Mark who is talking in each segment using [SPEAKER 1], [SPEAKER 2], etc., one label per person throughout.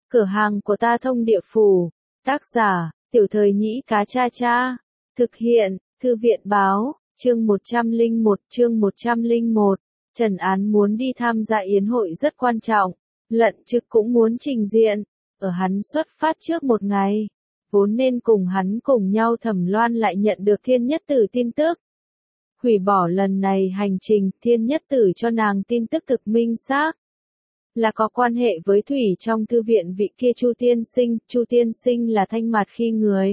[SPEAKER 1] Cửa hàng của ta thông địa phủ. Tác giả, Tiểu Thời Nhĩ Cá Cha Cha. Thực hiện, Thư viện báo, chương 101. Trần Án muốn đi tham gia yến hội rất quan trọng. Lận Trực cũng muốn trình diện. Ở hắn xuất phát trước một ngày. Vốn nên cùng hắn cùng nhau Thẩm Loan lại nhận được Thiên Nhất Tử tin tức. Hủy bỏ lần này hành trình, Thiên Nhất Tử cho nàng tin tức thực minh xác. Là có quan hệ với Thủy trong thư viện vị kia Chu Tiên Sinh là thanh mặt khi người.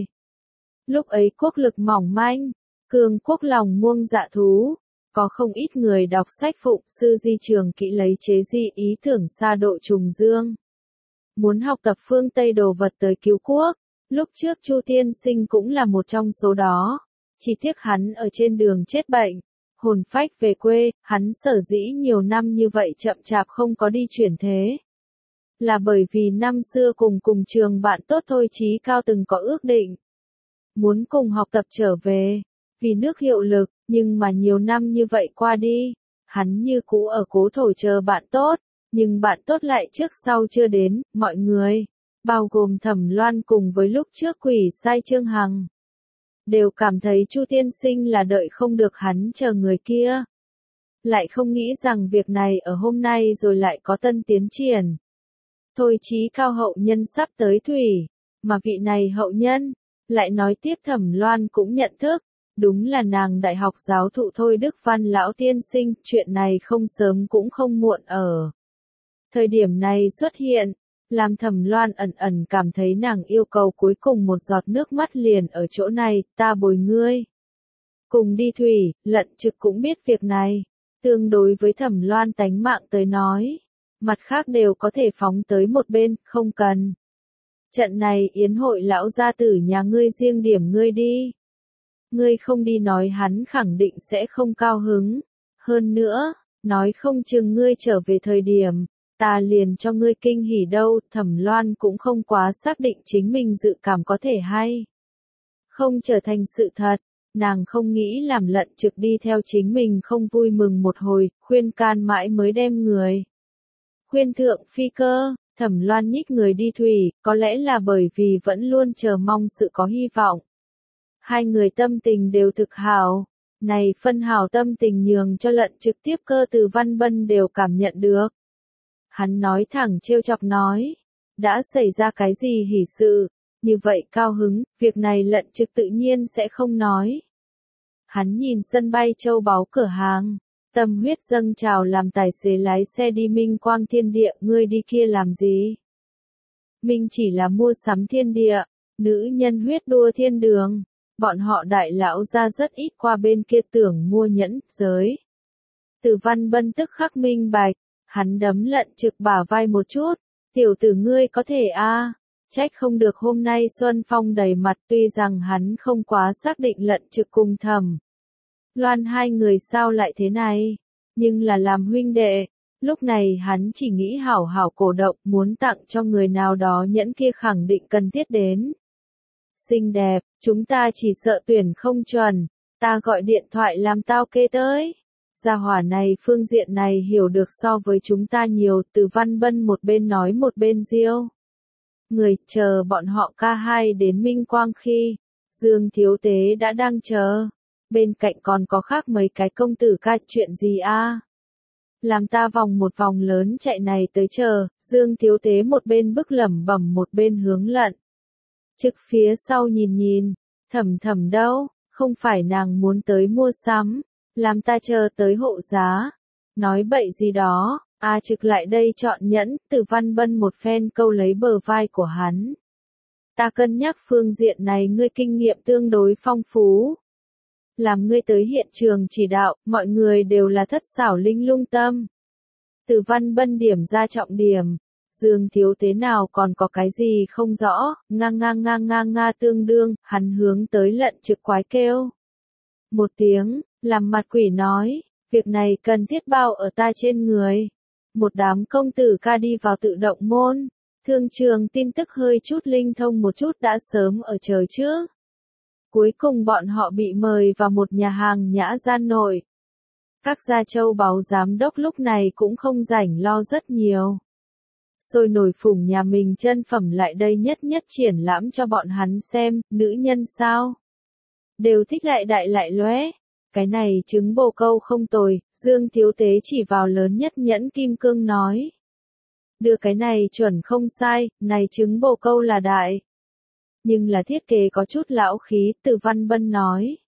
[SPEAKER 1] Lúc ấy quốc lực mỏng manh, cường quốc lòng muông dạ thú, có không ít người đọc sách phụng sư di trường kỹ lấy chế di ý tưởng xa độ trùng dương. Muốn học tập phương Tây đồ vật tới cứu quốc, lúc trước Chu Tiên Sinh cũng là một trong số đó, chỉ tiếc hắn ở trên đường chết bệnh. Hồn phách về quê, hắn sở dĩ nhiều năm như vậy chậm chạp không có đi chuyển thế. Là bởi vì năm xưa cùng trường bạn tốt Thôi Chí Cao từng có ước định. Muốn cùng học tập trở về, vì nước hiệu lực, nhưng mà nhiều năm như vậy qua đi, hắn như cũ ở cố thổ chờ bạn tốt, nhưng bạn tốt lại trước sau chưa đến, mọi người, bao gồm Thẩm Loan cùng với lúc trước quỷ sai Trương Hằng. Đều cảm thấy Chu Tiên Sinh là đợi không được hắn chờ người kia. Lại không nghĩ rằng việc này ở hôm nay rồi lại có tân tiến triển. Thôi Chí Cao hậu nhân sắp tới Thủy, mà vị này hậu nhân, lại nói tiếp Thẩm Loan cũng nhận thức, đúng là nàng đại học giáo thụ Thôi Đức Văn lão tiên sinh, chuyện này không sớm cũng không muộn ở. Thời điểm này xuất hiện, làm Thẩm Loan ẩn cảm thấy nàng yêu cầu cuối cùng một giọt nước mắt liền ở chỗ này, ta bồi ngươi. Cùng đi Thủy, Lận Trực cũng biết việc này, tương đối với Thẩm Loan tánh mạng tới nói, mặt khác đều có thể phóng tới một bên, không cần. Trận này yến hội lão gia tử nhà ngươi riêng điểm ngươi đi. Ngươi không đi nói hắn khẳng định sẽ không cao hứng. Hơn nữa, nói không chừng ngươi trở về thời điểm, ta liền cho ngươi kinh hỉ đâu. Thẩm Loan cũng không quá xác định chính mình dự cảm có thể hay không trở thành sự thật. Nàng không nghĩ làm Lận Trực đi theo chính mình không vui mừng một hồi, khuyên can mãi mới đem người khuyên thượng phi cơ. Thẩm Loan nhích người đi Thủy, có lẽ là bởi vì vẫn luôn chờ mong sự có hy vọng. Hai người tâm tình đều thực hảo. Này phân hảo tâm tình nhường cho Lận Trực tiếp cơ từ Văn Bân đều cảm nhận được. Hắn nói thẳng trêu chọc nói, đã xảy ra cái gì hỉ sự, như vậy cao hứng, việc này Lận Trực tự nhiên sẽ không nói. Hắn nhìn sân bay châu báu cửa hàng, tâm huyết dâng trào làm tài xế lái xe đi Minh Quang Thiên Địa, ngươi đi kia làm gì? Minh chỉ là mua sắm thiên địa, nữ nhân huyết đua thiên đường, bọn họ đại lão ra rất ít qua bên kia tưởng mua nhẫn, giới. Từ Văn Bân tức khắc minh bạch. Hắn đấm Lận Trực bả vai một chút, tiểu tử ngươi có thể trách không được hôm nay Xuân Phong đầy mặt, tuy rằng hắn không quá xác định Lận Trực cùng Thẩm Loan hai người sao lại thế này, nhưng là làm huynh đệ, lúc này hắn chỉ nghĩ hảo hảo cổ động, muốn tặng cho người nào đó nhẫn kia khẳng định cần thiết đến. Xinh đẹp, chúng ta chỉ sợ tuyển không chuẩn, ta gọi điện thoại làm tao kê tới. Gia hỏa này phương diện này hiểu được so với chúng ta nhiều. Từ Văn Bân một bên nói một bên riêu. Người chờ bọn họ ca hai đến Minh Quang khi, Dương Thiếu Tế đã đang chờ. Bên cạnh còn có khác mấy cái công tử ca, chuyện gì làm ta vòng một vòng lớn chạy này tới chờ. Dương Thiếu Tế một bên bức lẩm bẩm một bên hướng Lận Trực phía sau nhìn, Thẩm đâu, không phải nàng muốn tới mua sắm. Làm ta chờ tới hộ giá. Nói bậy gì đó, Trực lại đây chọn nhẫn. Từ Văn Bân một phen câu lấy bờ vai của hắn. Ta cân nhắc phương diện này ngươi kinh nghiệm tương đối phong phú. Làm ngươi tới hiện trường chỉ đạo, mọi người đều là thất xảo linh lung tâm. Từ Văn Bân điểm ra trọng điểm. Dương Thiếu Tế nào còn có cái gì không rõ, nga tương đương, hắn hướng tới Lận Trực quái kêu. Một tiếng. Làm mặt quỷ nói, việc này cần thiết bao ở ta trên người. Một đám công tử ca đi vào tự động môn. Thương trường tin tức hơi chút linh thông một chút đã sớm ở trời trước. Cuối cùng bọn họ bị mời vào một nhà hàng nhã gian nội. Các gia châu báu giám đốc lúc này cũng không rảnh lo rất nhiều. sôi nổi phủng nhà mình chân phẩm lại đây nhất nhất triển lãm cho bọn hắn xem, nữ nhân sao? Đều thích lại đại lại lóe. Cái này trứng bồ câu không tồi, Dương Thiếu Tế chỉ vào lớn nhất nhẫn kim cương nói. Đưa cái này chuẩn không sai, này trứng bồ câu là đại. Nhưng là thiết kế có chút lão khí, Từ Văn Bân nói.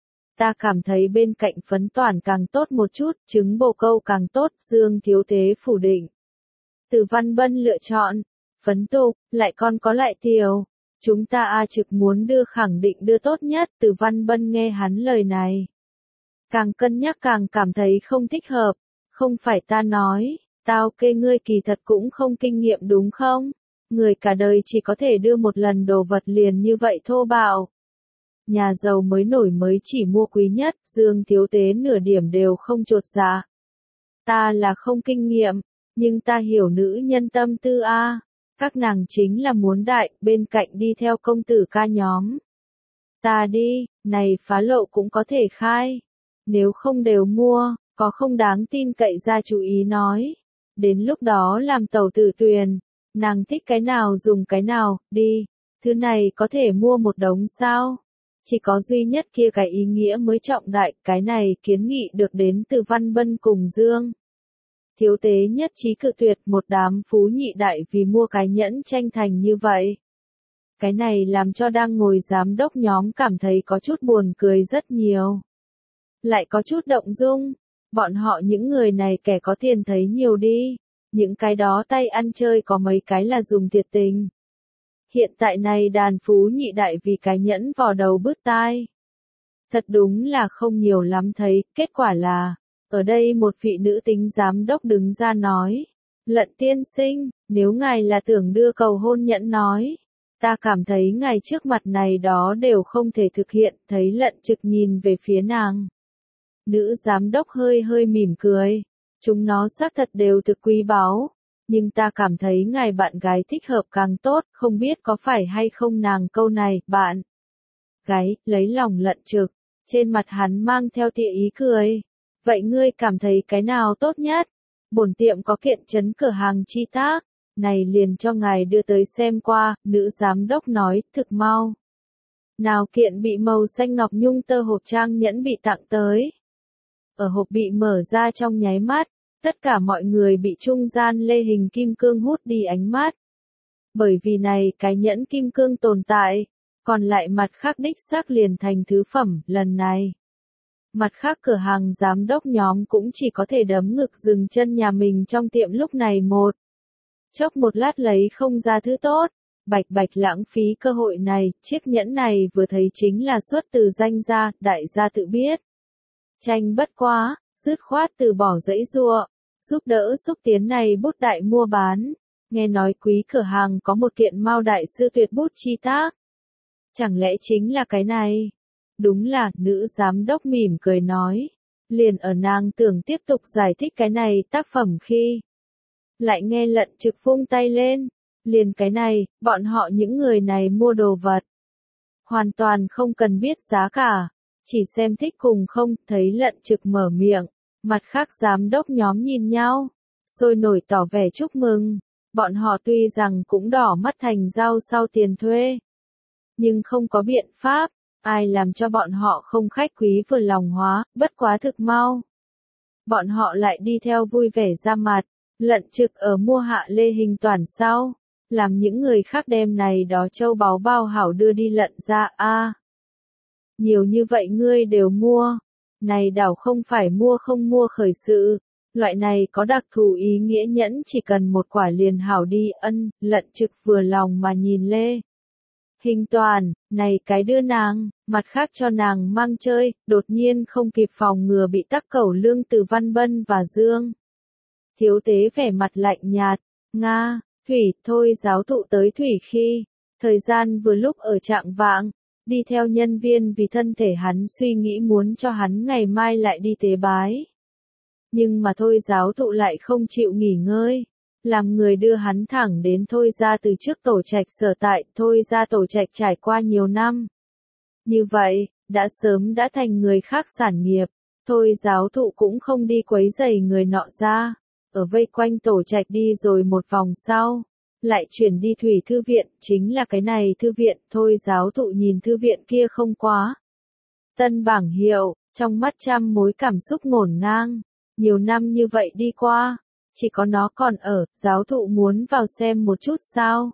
[SPEAKER 1] Ta cảm thấy bên cạnh phấn toàn càng tốt một chút, trứng bồ câu càng tốt, Dương Thiếu Tế phủ định. Từ Văn Bân lựa chọn, phấn tục, lại còn có lại tiểu. Chúng ta trực muốn đưa khẳng định đưa tốt nhất, Từ Văn Bân nghe hắn lời này. Càng cân nhắc càng cảm thấy không thích hợp, không phải ta nói, tao kê ngươi kỳ thật cũng không kinh nghiệm đúng không? Người cả đời chỉ có thể đưa một lần đồ vật liền như vậy thô bạo. Nhà giàu mới nổi mới chỉ mua quý nhất, Dương Thiếu Tế nửa điểm đều không chột dạ. Ta là không kinh nghiệm, nhưng ta hiểu nữ nhân tâm tư a. Các nàng chính là muốn đại, bên cạnh đi theo công tử ca nhóm. Ta đi, này phá lộ cũng có thể khai. Nếu không đều mua, có không đáng tin cậy ra chú ý nói. Đến lúc đó làm tàu tử tuyền, nàng thích cái nào dùng cái nào, đi. Thứ này có thể mua một đống sao? Chỉ có duy nhất kia cái ý nghĩa mới trọng đại, cái này kiến nghị được đến từ Văn Bân cùng Dương. Thiếu Tế nhất trí cự tuyệt, một đám phú nhị đại vì mua cái nhẫn tranh thành như vậy. Cái này làm cho đang ngồi giám đốc nhóm cảm thấy có chút buồn cười rất nhiều. Lại có chút động dung, bọn họ những người này kẻ có tiền thấy nhiều đi, những cái đó tay ăn chơi có mấy cái là dùng thiệt tình. Hiện tại này đàn phú nhị đại vì cái nhẫn vò đầu bứt tai. Thật đúng là không nhiều lắm thấy, kết quả là, ở đây một vị nữ tính giám đốc đứng ra nói, Lận tiên sinh, nếu ngài là tưởng đưa cầu hôn nhẫn nói, ta cảm thấy ngài trước mặt này đó đều không thể thực hiện, thấy Lận Trực nhìn về phía nàng. Nữ giám đốc hơi hơi mỉm cười, chúng nó xác thật đều thực quý báu, nhưng ta cảm thấy ngài bạn gái thích hợp càng tốt, không biết có phải hay không nàng câu này, bạn gái, lấy lòng Lận Trực, trên mặt hắn mang theo tia ý cười. Vậy ngươi cảm thấy cái nào tốt nhất? Bổn tiệm có kiện trấn cửa hàng chi tác, này liền cho ngài đưa tới xem qua, nữ giám đốc nói, thực mau. Nào kiện bị màu xanh ngọc nhung tơ hộp trang nhẫn bị tặng tới. Ở hộp bị mở ra trong nháy mắt, tất cả mọi người bị trung gian lê hình kim cương hút đi ánh mắt. Bởi vì này cái nhẫn kim cương tồn tại, còn lại mặt khác đích xác liền thành thứ phẩm, lần này. Mặt khác cửa hàng giám đốc nhóm cũng chỉ có thể đấm ngực dừng chân nhà mình trong tiệm lúc này một. Chốc một lát lấy không ra thứ tốt, bạch bạch lãng phí cơ hội này, chiếc nhẫn này vừa thấy chính là xuất từ danh gia, đại gia tự biết. Tranh bất quá, dứt khoát từ bỏ dãy giụa, giúp đỡ xúc tiến này bút đại mua bán. Nghe nói quý cửa hàng có một kiện Mao đại sư tuyệt bút chi tác. Chẳng lẽ chính là cái này? Đúng là, nữ giám đốc mỉm cười nói. Liền ở nàng tưởng tiếp tục giải thích cái này tác phẩm khi. Lại nghe Lận Trực vung tay lên. Liền cái này, bọn họ những người này mua đồ vật. Hoàn toàn không cần biết giá cả. Chỉ xem thích cùng không, thấy Lận Trực mở miệng. Mặt khác giám đốc nhóm nhìn nhau. Sôi nổi tỏ vẻ chúc mừng. Bọn họ tuy rằng cũng đỏ mắt thành dao sau tiền thuê. Nhưng không có biện pháp. Ai làm cho bọn họ không khách quý vừa lòng hóa, bất quá thực mau. Bọn họ lại đi theo vui vẻ ra mặt, Lận Trực ở mua hạ lê hình toàn sau, làm những người khác đem này đó châu báu bao hảo đưa đi Lận ra a. Nhiều như vậy ngươi đều mua, này đảo không phải mua không mua khởi sự, loại này có đặc thù ý nghĩa nhẫn chỉ cần một quả liền hảo đi ân, Lận Trực vừa lòng mà nhìn lê. Hình toàn, này cái đưa nàng, mặt khác cho nàng mang chơi, đột nhiên không kịp phòng ngừa bị tắc cẩu lương từ Văn Bân và Dương. Thiếu Tế vẻ mặt lạnh nhạt, Nga, Thủy, thôi giáo thụ tới Thủy khi, thời gian vừa lúc ở trạng vạng, đi theo nhân viên vì thân thể hắn suy nghĩ muốn cho hắn ngày mai lại đi tế bái. Nhưng mà thôi giáo thụ lại không chịu nghỉ ngơi. Làm người đưa hắn thẳng đến thôi ra từ trước tổ trạch sở tại, thôi ra tổ trạch trải qua nhiều năm. Như vậy, đã sớm đã thành người khác sản nghiệp, thôi giáo thụ cũng không đi quấy rầy người nọ ra. ở vây quanh tổ trạch đi rồi một vòng sau, lại chuyển đi thủy thư viện, chính là cái này thư viện, thôi giáo thụ nhìn thư viện kia không quá. Tân bảng hiệu, trong mắt trăm mối cảm xúc ngổn ngang, nhiều năm như vậy đi qua, chỉ có nó còn ở, giáo thụ muốn vào xem một chút sao?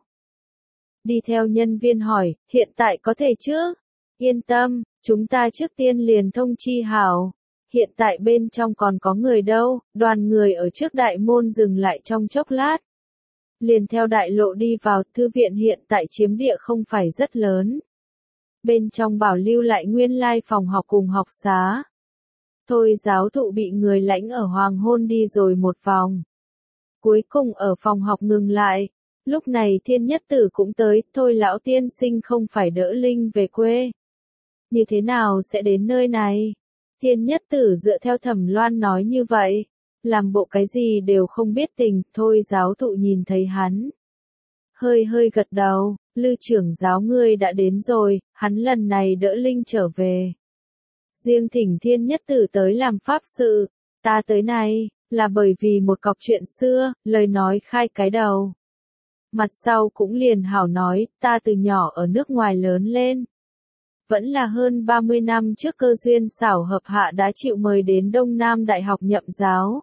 [SPEAKER 1] Đi theo nhân viên hỏi, hiện tại có thể chứ? Yên tâm, chúng ta trước tiên liền thông chi hảo. Hiện tại bên trong còn có người đâu, đoàn người ở trước đại môn dừng lại trong chốc lát. Liền theo đại lộ đi vào, thư viện hiện tại chiếm địa không phải rất lớn. Bên trong bảo lưu lại nguyên lai phòng học cùng học xá. Thôi giáo thụ bị người lãnh ở hoàng hôn đi rồi một vòng. Cuối cùng ở phòng học ngừng lại. Lúc này Thiên Nhất Tử cũng tới, thôi lão tiên sinh không phải đỡ Linh về quê. Như thế nào sẽ đến nơi này? Thiên Nhất Tử dựa theo Thẩm Loan nói như vậy. Làm bộ cái gì đều không biết tình, thôi giáo thụ nhìn thấy hắn. Hơi hơi gật đầu, Lư trưởng giáo ngươi đã đến rồi, hắn lần này đỡ Linh trở về. Riêng thỉnh Thiên Nhất Tử tới làm pháp sự, ta tới này, là bởi vì một cọc chuyện xưa, lời nói khai cái đầu. Mặt sau cũng liền hảo nói, ta từ nhỏ ở nước ngoài lớn lên. Vẫn là hơn 30 năm trước cơ duyên xảo hợp hạ đã chịu mời đến Đông Nam Đại học nhậm giáo.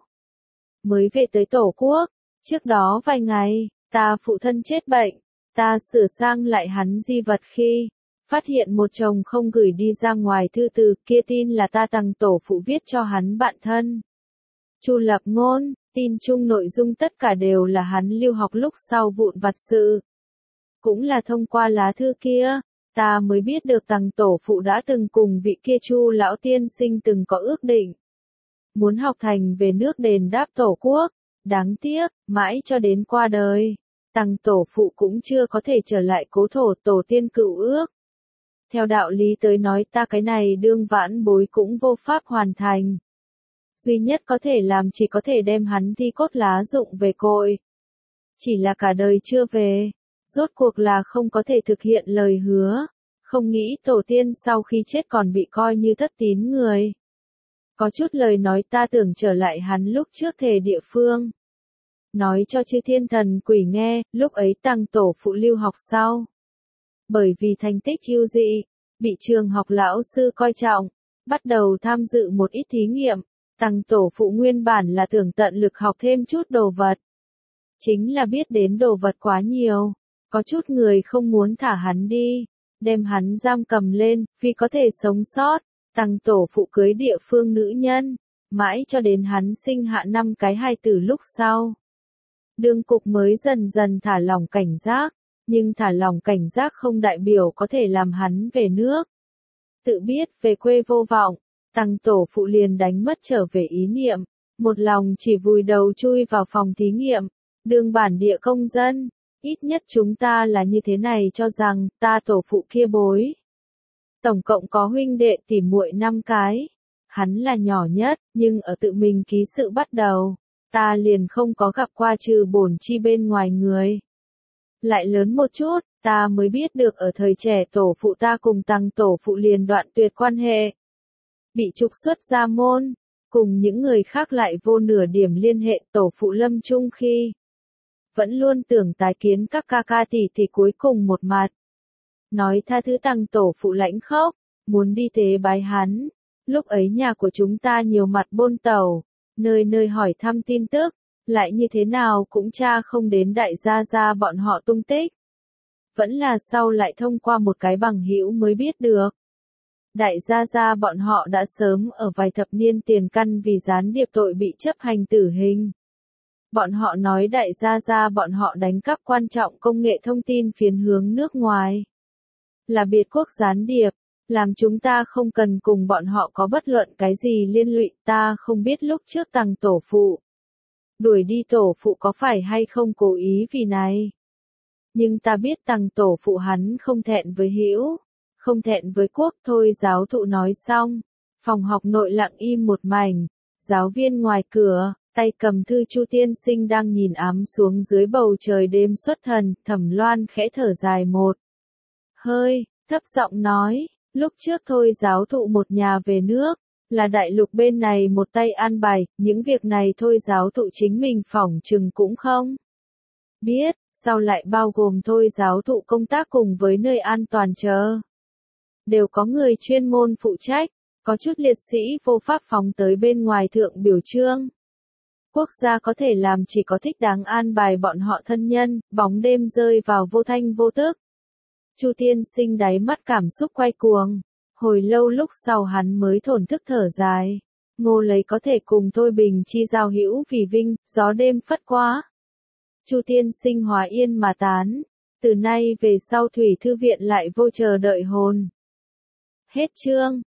[SPEAKER 1] Mới về tới Tổ quốc, trước đó vài ngày, ta phụ thân chết bệnh, ta sửa sang lại hắn di vật khi, phát hiện một chồng không gửi đi ra ngoài thư từ kia tin là ta tặng tổ phụ viết cho hắn bạn thân. Chu lập ngôn, tin chung nội dung tất cả đều là hắn lưu học lúc sau vụn vặt sự. Cũng là thông qua lá thư kia, ta mới biết được tặng tổ phụ đã từng cùng vị kia Chu lão tiên sinh từng có ước định. Muốn học thành về nước đền đáp tổ quốc, đáng tiếc, mãi cho đến qua đời, tặng tổ phụ cũng chưa có thể trở lại cố thổ tổ tiên cựu ước. Theo đạo lý tới nói ta cái này đương vãn bối cũng vô pháp hoàn thành. Duy nhất có thể làm chỉ có thể đem hắn thi cốt lá dụng về cội. Chỉ là cả đời chưa về, rốt cuộc là không có thể thực hiện lời hứa, không nghĩ tổ tiên sau khi chết còn bị coi như thất tín người. Có chút lời nói ta tưởng trở lại hắn lúc trước thề địa phương. Nói cho chư thiên thần quỷ nghe, lúc ấy tăng tổ phụ lưu học sau. Bởi vì thành tích ưu dị, bị trường học lão sư coi trọng, bắt đầu tham dự một ít thí nghiệm, tăng tổ phụ nguyên bản là tưởng tận lực học thêm chút đồ vật. Chính là biết đến đồ vật quá nhiều, có chút người không muốn thả hắn đi, đem hắn giam cầm lên, vì có thể sống sót, tăng tổ phụ cưới địa phương nữ nhân, mãi cho đến hắn sinh hạ 5 cái hài tử lúc sau. Đương cục mới dần dần thả lỏng cảnh giác, nhưng thả lỏng cảnh giác không đại biểu có thể làm hắn về nước. Tự biết về quê vô vọng, tăng tổ phụ liền đánh mất trở về ý niệm, một lòng chỉ vùi đầu chui vào phòng thí nghiệm, đương bản địa công dân, ít nhất chúng ta là như thế này cho rằng, ta tổ phụ kia bối. Tổng cộng có huynh đệ tỉ muội 5 cái, hắn là nhỏ nhất, nhưng ở tự mình ký sự bắt đầu, ta liền không có gặp qua trừ bổn chi bên ngoài người. Lại lớn một chút, ta mới biết được ở thời trẻ tổ phụ ta cùng tăng tổ phụ liền đoạn tuyệt quan hệ. Bị trục xuất ra môn, cùng những người khác lại vô nửa điểm liên hệ tổ phụ lâm chung khi. Vẫn luôn tưởng tái kiến các ca ca tỷ tỷ cuối cùng một mặt. Nói tha thứ tăng tổ phụ lãnh khóc, muốn đi tế bái hắn. Lúc ấy nhà của chúng ta nhiều mặt bôn tàu, nơi nơi hỏi thăm tin tức, lại như thế nào cũng tra không đến đại gia gia bọn họ tung tích. Vẫn là sau lại thông qua một cái bằng hữu mới biết được. Đại gia gia bọn họ đã sớm ở vài thập niên tiền căn vì gián điệp tội bị chấp hành tử hình. Bọn họ nói đại gia gia bọn họ đánh cắp quan trọng công nghệ thông tin phiến hướng nước ngoài. Là biệt quốc gián điệp, làm chúng ta không cần cùng bọn họ có bất luận cái gì liên lụy, ta không biết lúc trước tăng tổ phụ. Đuổi đi tổ phụ có phải hay không cố ý vì này. Nhưng ta biết tăng tổ phụ hắn không thẹn với hữu, không thẹn với quốc thôi giáo thụ nói xong. Phòng học nội lặng im một mảnh, giáo viên ngoài cửa, tay cầm thư Chu tiên sinh đang nhìn ám xuống dưới bầu trời đêm xuất thần, Thẩm Loan khẽ thở dài một hơi, thấp giọng nói, lúc trước thôi giáo thụ một nhà về nước, Là đại lục bên này một tay an bài, những việc này thôi giáo thụ chính mình phỏng chừng cũng không biết, sao lại bao gồm thôi giáo thụ công tác cùng với nơi an toàn chờ. Đều có người chuyên môn phụ trách, có chút liệt sĩ vô pháp phóng tới bên ngoài thượng biểu trương. Quốc gia có thể làm chỉ có thích đáng an bài bọn họ thân nhân, bóng đêm rơi vào vô thanh vô tức. Chu tiên sinh đáy mắt cảm xúc quay cuồng. Hồi lâu lúc sau hắn mới thổn thức thở dài. Ngô lấy có thể cùng Thôi Bình chi giao hữu vì vinh, gió đêm phất quá. Chu tiên sinh hòa yên mà tán. Từ nay về sau Thủy Thư Viện lại vô chờ đợi hồn. Hết chương.